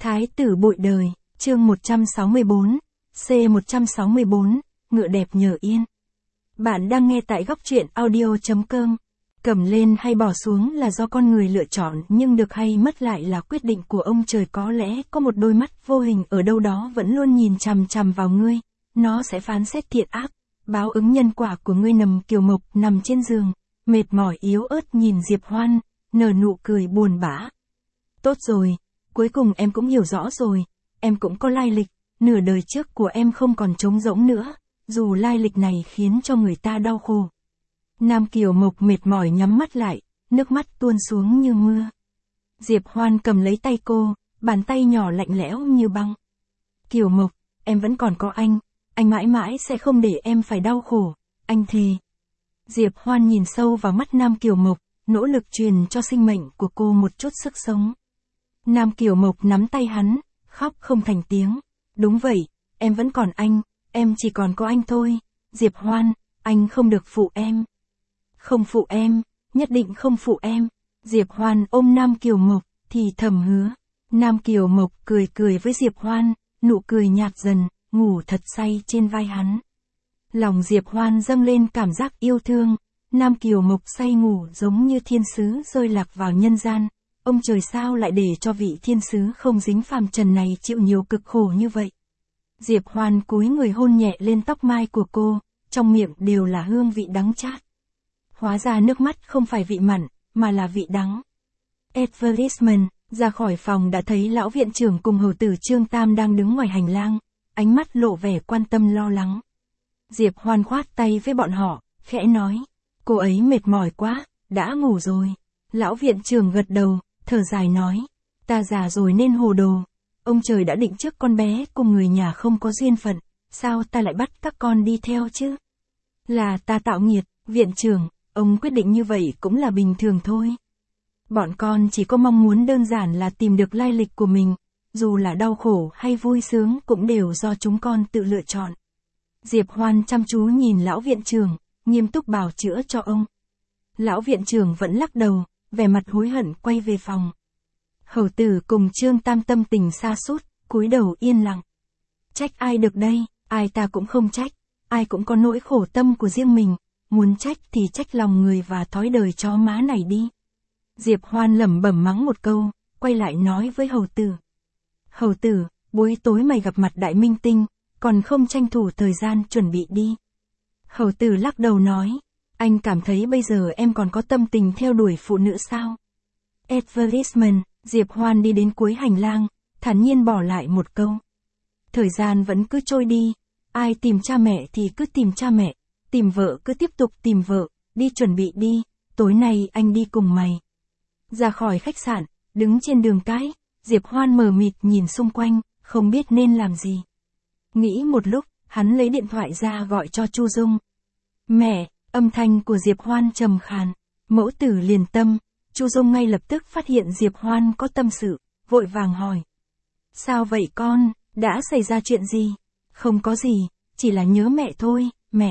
Thái tử bội đời, chương 164, C164, ngựa đẹp nhờ yên. Bạn đang nghe tại góc truyện audio.com. Cầm lên hay bỏ xuống là do con người lựa chọn, nhưng được hay mất lại là quyết định của ông trời. Có lẽ có một đôi mắt vô hình ở đâu đó vẫn luôn nhìn chằm chằm vào ngươi. Nó sẽ phán xét thiện ác, báo ứng nhân quả của ngươi. Kiều Mộc nằm trên giường, mệt mỏi yếu ớt nhìn Diệp Hoan, nở nụ cười buồn bã. Tốt rồi, cuối cùng em cũng hiểu rõ rồi, em cũng có lai lịch, nửa đời trước của em không còn trống rỗng nữa, dù lai lịch này khiến cho người ta đau khổ. Kiều Mộc mệt mỏi nhắm mắt lại, nước mắt tuôn xuống như mưa. Diệp Hoan cầm lấy tay cô, bàn tay nhỏ lạnh lẽo như băng. Kiều Mộc, em vẫn còn có anh mãi mãi sẽ không để em phải đau khổ, anh thề. Diệp Hoan nhìn sâu vào mắt Kiều Mộc, nỗ lực truyền cho sinh mệnh của cô một chút sức sống. Kiều Mộc nắm tay hắn, khóc không thành tiếng. Đúng vậy, em vẫn còn anh, em chỉ còn có anh thôi. Diệp Hoan, anh không được phụ em. Không phụ em, nhất định không phụ em. Diệp Hoan ôm Kiều Mộc, thì thầm hứa. Kiều Mộc cười cười với Diệp Hoan, nụ cười nhạt dần, ngủ thật say trên vai hắn. Lòng Diệp Hoan dâng lên cảm giác yêu thương. Kiều Mộc say ngủ giống như thiên sứ rơi lạc vào nhân gian. Ông trời sao lại để cho vị thiên sứ không dính phàm trần này chịu nhiều cực khổ như vậy. Diệp Hoan cúi người hôn nhẹ lên tóc mai của cô, trong miệng đều là hương vị đắng chát. Hóa ra nước mắt không phải vị mặn, mà là vị đắng. Advertisement, ra khỏi phòng đã thấy lão viện trưởng cùng hầu tử Trương Tam đang đứng ngoài hành lang, ánh mắt lộ vẻ quan tâm lo lắng. Diệp Hoan khoát tay với bọn họ, khẽ nói, cô ấy mệt mỏi quá, đã ngủ rồi. Lão viện trưởng gật đầu, thở dài nói, ta già rồi nên hồ đồ. Ông trời đã định trước con bé cùng người nhà không có duyên phận, sao ta lại bắt các con đi theo chứ? Là ta tạo nghiệt, viện trưởng, ông quyết định như vậy cũng là bình thường thôi. Bọn con chỉ có mong muốn đơn giản là tìm được lai lịch của mình, dù là đau khổ hay vui sướng cũng đều do chúng con tự lựa chọn. Diệp Hoan chăm chú nhìn lão viện trưởng, nghiêm túc bào chữa cho ông. Lão viện trưởng vẫn lắc đầu, vẻ mặt hối hận quay về phòng. Hầu tử cùng Trương Tam tâm tình sa sút, cúi đầu yên lặng. Trách ai được đây, ai ta cũng không trách, ai cũng có nỗi khổ tâm của riêng mình, muốn trách thì trách lòng người và thói đời chó má này đi. Diệp Hoan lẩm bẩm mắng một câu, quay lại nói với hầu tử. Hầu tử, buổi tối mày gặp mặt đại minh tinh, còn không tranh thủ thời gian chuẩn bị đi. Hầu tử lắc đầu nói, anh cảm thấy bây giờ em còn có tâm tình theo đuổi phụ nữ sao? Advertisement, Diệp Hoan đi đến cuối hành lang, thản nhiên bỏ lại một câu. Thời gian vẫn cứ trôi đi, ai tìm cha mẹ thì cứ tìm cha mẹ, tìm vợ cứ tiếp tục tìm vợ, đi chuẩn bị đi, tối nay anh đi cùng mày. Ra khỏi khách sạn, đứng trên đường cái, Diệp Hoan mờ mịt nhìn xung quanh, không biết nên làm gì. Nghĩ một lúc, hắn lấy điện thoại ra gọi cho Chu Dung. Mẹ, âm thanh của Diệp Hoan trầm khàn, mẫu tử liền tâm. Chu Dung ngay lập tức phát hiện Diệp Hoan có tâm sự, vội vàng hỏi. Sao vậy con, đã xảy ra chuyện gì? Không có gì, chỉ là nhớ mẹ thôi,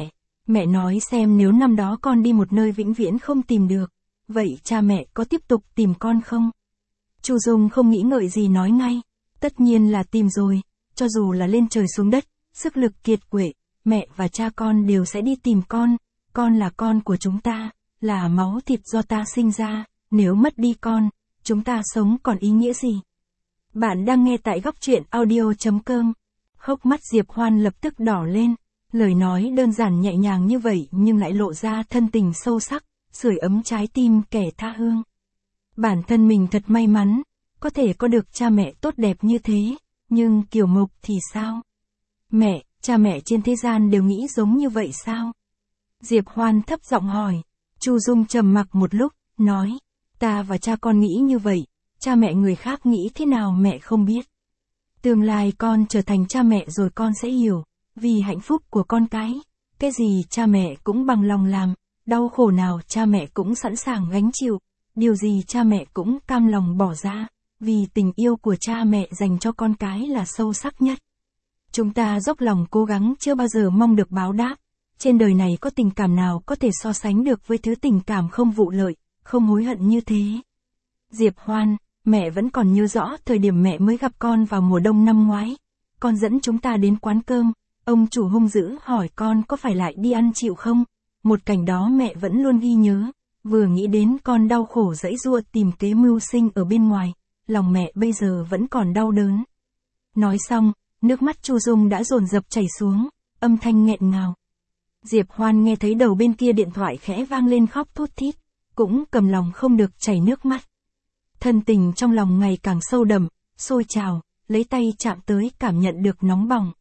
mẹ nói xem nếu năm đó con đi một nơi vĩnh viễn không tìm được, vậy cha mẹ có tiếp tục tìm con không? Chu Dung không nghĩ ngợi gì nói ngay, tất nhiên là tìm rồi, cho dù là lên trời xuống đất, sức lực kiệt quệ, mẹ và cha con đều sẽ đi tìm con là con của chúng ta, là máu thịt do ta sinh ra. Nếu mất đi con, chúng ta sống còn ý nghĩa gì? Bạn đang nghe tại góc truyện audio.com. Hốc mắt Diệp Hoan lập tức đỏ lên, lời nói đơn giản nhẹ nhàng như vậy nhưng lại lộ ra thân tình sâu sắc, sưởi ấm trái tim kẻ tha hương. Bản thân mình thật may mắn, có thể có được cha mẹ tốt đẹp như thế, nhưng Kiều Mộc thì sao? Mẹ, cha mẹ trên thế gian đều nghĩ giống như vậy sao? Diệp Hoan thấp giọng hỏi. Chu Dung trầm mặc một lúc, nói. Ta và cha con nghĩ như vậy, cha mẹ người khác nghĩ thế nào mẹ không biết. Tương lai con trở thành cha mẹ rồi con sẽ hiểu, vì hạnh phúc của con cái gì cha mẹ cũng bằng lòng làm, đau khổ nào cha mẹ cũng sẵn sàng gánh chịu, điều gì cha mẹ cũng cam lòng bỏ ra, vì tình yêu của cha mẹ dành cho con cái là sâu sắc nhất. Chúng ta dốc lòng cố gắng chưa bao giờ mong được báo đáp, trên đời này có tình cảm nào có thể so sánh được với thứ tình cảm không vụ lợi, không hối hận như thế. Diệp Hoan, Mẹ vẫn còn nhớ rõ thời điểm mẹ mới gặp con vào mùa đông năm ngoái. Con dẫn chúng ta đến quán cơm, ông chủ hung dữ hỏi con có phải lại đi ăn chịu không? Một cảnh đó mẹ vẫn luôn ghi nhớ, vừa nghĩ đến con đau khổ giãy giụa tìm kế mưu sinh ở bên ngoài, lòng mẹ bây giờ vẫn còn đau đớn. Nói xong, nước mắt Chu Dung đã dồn dập chảy xuống, âm thanh nghẹn ngào. Diệp Hoan nghe thấy đầu bên kia điện thoại khẽ vang lên khóc thút thít, cũng cầm lòng không được chảy nước mắt. Thân tình trong lòng ngày càng sâu đậm, sôi trào, lấy tay chạm tới cảm nhận được nóng bỏng.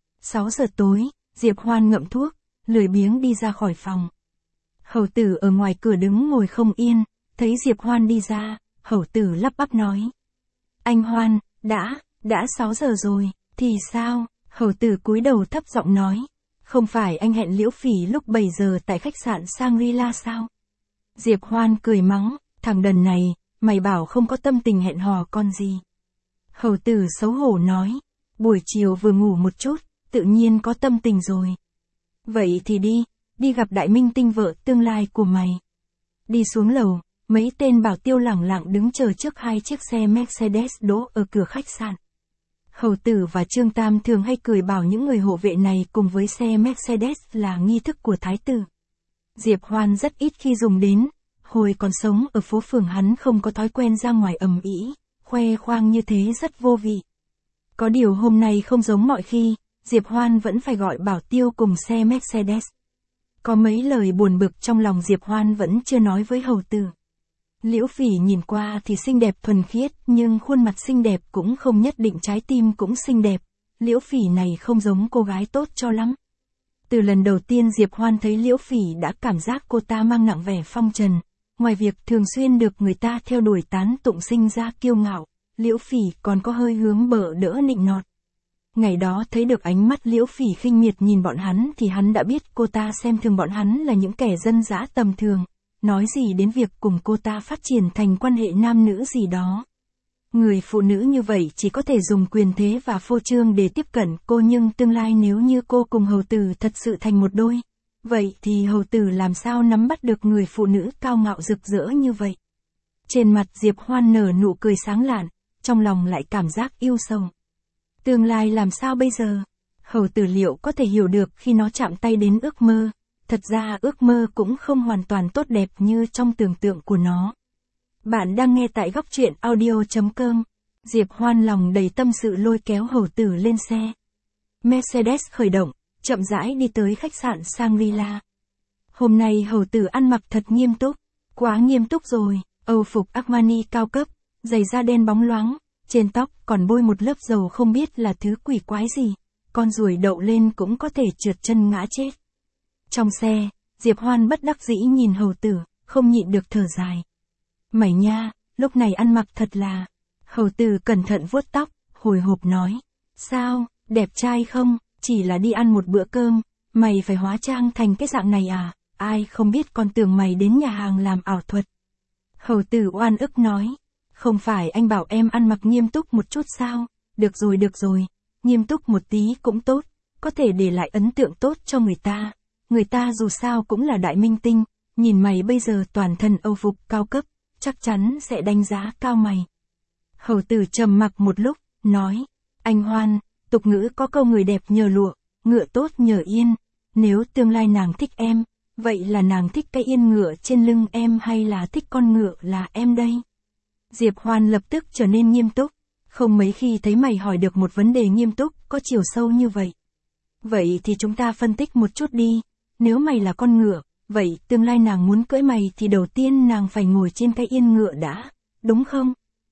6 giờ tối, Diệp Hoan ngậm thuốc, lười biếng đi ra khỏi phòng. Hầu tử ở ngoài cửa đứng ngồi không yên, thấy Diệp Hoan đi ra, hầu tử lắp bắp nói. Anh Hoan, đã 6 giờ rồi, thì sao? Hầu tử cúi đầu thấp giọng nói. Không phải anh hẹn Liễu Phỉ lúc 7 giờ tại khách sạn Shangri-La sao? Diệp Hoan cười mắng, thằng đần này, mày bảo không có tâm tình hẹn hò con gì. Hầu tử xấu hổ nói, buổi chiều vừa ngủ một chút, tự nhiên có tâm tình rồi. Vậy thì đi gặp đại minh tinh vợ tương lai của mày. Đi xuống lầu, mấy tên bảo tiêu lẳng lặng đứng chờ trước 2 chiếc xe Mercedes đỗ ở cửa khách sạn. Hầu tử và Trương Tam thường hay cười bảo những người hộ vệ này cùng với xe Mercedes là nghi thức của thái tử. Diệp Hoan rất ít khi dùng đến, hồi còn sống ở phố phường hắn không có thói quen ra ngoài ầm ĩ, khoe khoang như thế rất vô vị. Có điều hôm nay không giống mọi khi, Diệp Hoan vẫn phải gọi bảo tiêu cùng xe Mercedes. Có mấy lời buồn bực trong lòng Diệp Hoan vẫn chưa nói với hầu tử. Liễu Phỉ nhìn qua thì xinh đẹp thuần khiết, nhưng khuôn mặt xinh đẹp cũng không nhất định trái tim cũng xinh đẹp. Liễu Phỉ này không giống cô gái tốt cho lắm. Từ lần đầu tiên Diệp Hoan thấy Liễu Phỉ đã cảm giác cô ta mang nặng vẻ phong trần. Ngoài việc thường xuyên được người ta theo đuổi tán tụng sinh ra kiêu ngạo, Liễu Phỉ còn có hơi hướng bợ đỡ nịnh nọt. Ngày đó thấy được ánh mắt Liễu Phỉ khinh miệt nhìn bọn hắn thì hắn đã biết cô ta xem thường bọn hắn là những kẻ dân dã tầm thường. Nói gì đến việc cùng cô ta phát triển thành quan hệ nam nữ gì đó. Người phụ nữ như vậy chỉ có thể dùng quyền thế và phô trương để tiếp cận cô, nhưng tương lai nếu như cô cùng hầu tử thật sự thành một đôi, vậy thì hầu tử làm sao nắm bắt được người phụ nữ cao ngạo rực rỡ như vậy. Trên mặt Diệp Hoan nở nụ cười sáng lạn, trong lòng lại cảm giác yêu sầu. Tương lai làm sao bây giờ? Hầu tử liệu có thể hiểu được khi nó chạm tay đến ước mơ. Thật ra ước mơ cũng không hoàn toàn tốt đẹp như trong tưởng tượng của nó. Bạn đang nghe tại góc truyện audio.com. Diệp Hoan lòng đầy tâm sự lôi kéo hầu tử lên xe. Mercedes khởi động, chậm rãi đi tới khách sạn Shangri-La. Hôm nay hầu tử ăn mặc thật nghiêm túc, quá nghiêm túc rồi, Âu phục Armani cao cấp, giày da đen bóng loáng, trên tóc còn bôi một lớp dầu không biết là thứ quỷ quái gì, con ruồi đậu lên cũng có thể trượt chân ngã chết. Trong xe, Diệp Hoan bất đắc dĩ nhìn hầu tử, không nhịn được thở dài. Mày nha, lúc này ăn mặc thật là... Hầu tử cẩn thận vuốt tóc, hồi hộp nói. Sao, đẹp trai không, chỉ là đi ăn một bữa cơm, mày phải hóa trang thành cái dạng này à, ai không biết con tưởng mày đến nhà hàng làm ảo thuật. Hầu tử oan ức nói. Không phải anh bảo em ăn mặc nghiêm túc một chút sao, được rồi, nghiêm túc một tí cũng tốt, có thể để lại ấn tượng tốt cho người ta. Người ta dù sao cũng là đại minh tinh, nhìn mày bây giờ toàn thân Âu phục cao cấp, chắc chắn sẽ đánh giá cao mày. Hầu tử trầm mặc một lúc, nói, anh Hoan, tục ngữ có câu người đẹp nhờ lụa, ngựa tốt nhờ yên, nếu tương lai nàng thích em, vậy là nàng thích cái yên ngựa trên lưng em hay là thích con ngựa là em đây? Diệp Hoan lập tức trở nên nghiêm túc, không mấy khi thấy mày hỏi được một vấn đề nghiêm túc, có chiều sâu như vậy. Vậy thì chúng ta phân tích một chút đi. Nếu mày là con ngựa, vậy tương lai nàng muốn cưỡi mày thì đầu tiên nàng phải ngồi trên cái yên ngựa đã, đúng không?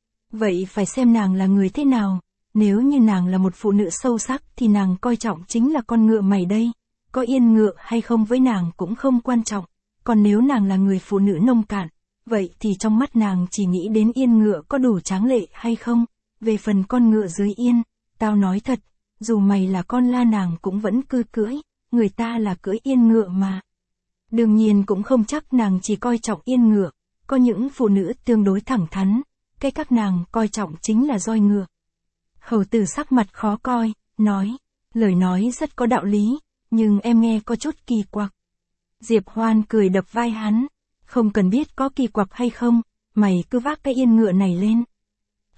Vậy phải xem nàng là người thế nào, nếu như nàng là một phụ nữ sâu sắc thì nàng coi trọng chính là con ngựa mày đây, có yên ngựa hay không với nàng cũng không quan trọng, còn nếu nàng là người phụ nữ nông cạn, vậy thì trong mắt nàng chỉ nghĩ đến yên ngựa có đủ tráng lệ hay không, về phần con ngựa dưới yên, tao nói thật, dù mày là con la nàng cũng vẫn cứ cưỡi. Người ta là cưỡi yên ngựa mà. Đương nhiên cũng không chắc nàng chỉ coi trọng yên ngựa, có những phụ nữ tương đối thẳng thắn, cái các nàng coi trọng chính là roi ngựa. Hầu tử sắc mặt khó coi, nói, lời nói rất có đạo lý, nhưng em nghe có chút kỳ quặc. Diệp Hoan cười đập vai hắn, không cần biết có kỳ quặc hay không, mày cứ vác cái yên ngựa này lên.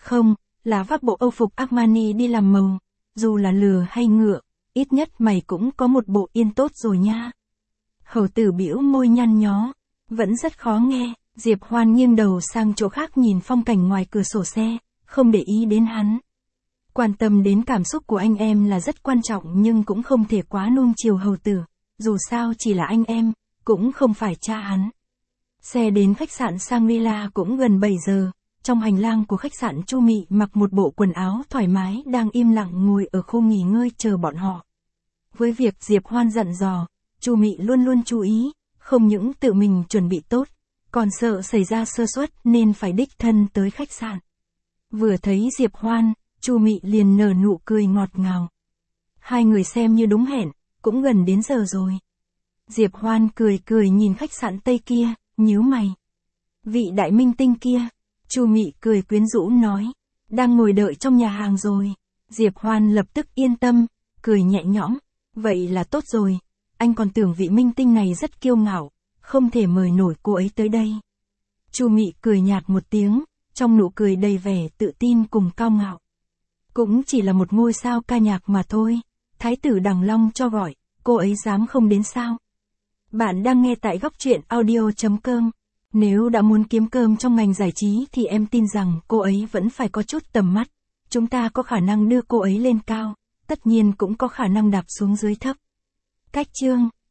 Không, là vác bộ Âu phục Armani đi làm màu. Dù là lừa hay ngựa, ít nhất mày cũng có một bộ yên tốt rồi nha. Hầu tử bĩu môi nhăn nhó. Vẫn rất khó nghe. Diệp Hoan nghiêng đầu sang chỗ khác nhìn phong cảnh ngoài cửa sổ xe, không để ý đến hắn. Quan tâm đến cảm xúc của anh em là rất quan trọng nhưng cũng không thể quá nuông chiều hầu tử. Dù sao chỉ là anh em, cũng không phải cha hắn. Xe đến khách sạn Shangri-La cũng gần 7 giờ. Trong hành lang của khách sạn, Chu Mị mặc một bộ quần áo thoải mái đang im lặng ngồi ở khu nghỉ ngơi chờ bọn họ. Với việc Diệp Hoan dặn dò, Chu Mị luôn luôn chú ý, không những tự mình chuẩn bị tốt, còn sợ xảy ra sơ suất nên phải đích thân tới khách sạn. Vừa thấy Diệp Hoan, Chu Mị liền nở nụ cười ngọt ngào. Hai người xem như đúng hẹn, cũng gần đến giờ rồi. Diệp Hoan cười cười nhìn khách sạn Tây kia, nhíu mày. Vị đại minh tinh kia, Chu Mị cười quyến rũ nói, đang ngồi đợi trong nhà hàng rồi. Diệp Hoan lập tức yên tâm, cười nhẹ nhõm, vậy là tốt rồi, anh còn tưởng vị minh tinh này rất kiêu ngạo, không thể mời nổi cô ấy tới đây. Chu Mị cười nhạt một tiếng, trong nụ cười đầy vẻ tự tin cùng cao ngạo. Cũng chỉ là một ngôi sao ca nhạc mà thôi, Thái tử Đằng Long cho gọi, cô ấy dám không đến sao? Bạn đang nghe tại Góc Truyện Audio.com. Nếu đã muốn kiếm cơm trong ngành giải trí thì em tin rằng cô ấy vẫn phải có chút tầm mắt. Chúng ta có khả năng đưa cô ấy lên cao, tất nhiên cũng có khả năng đạp xuống dưới thấp. Cách chương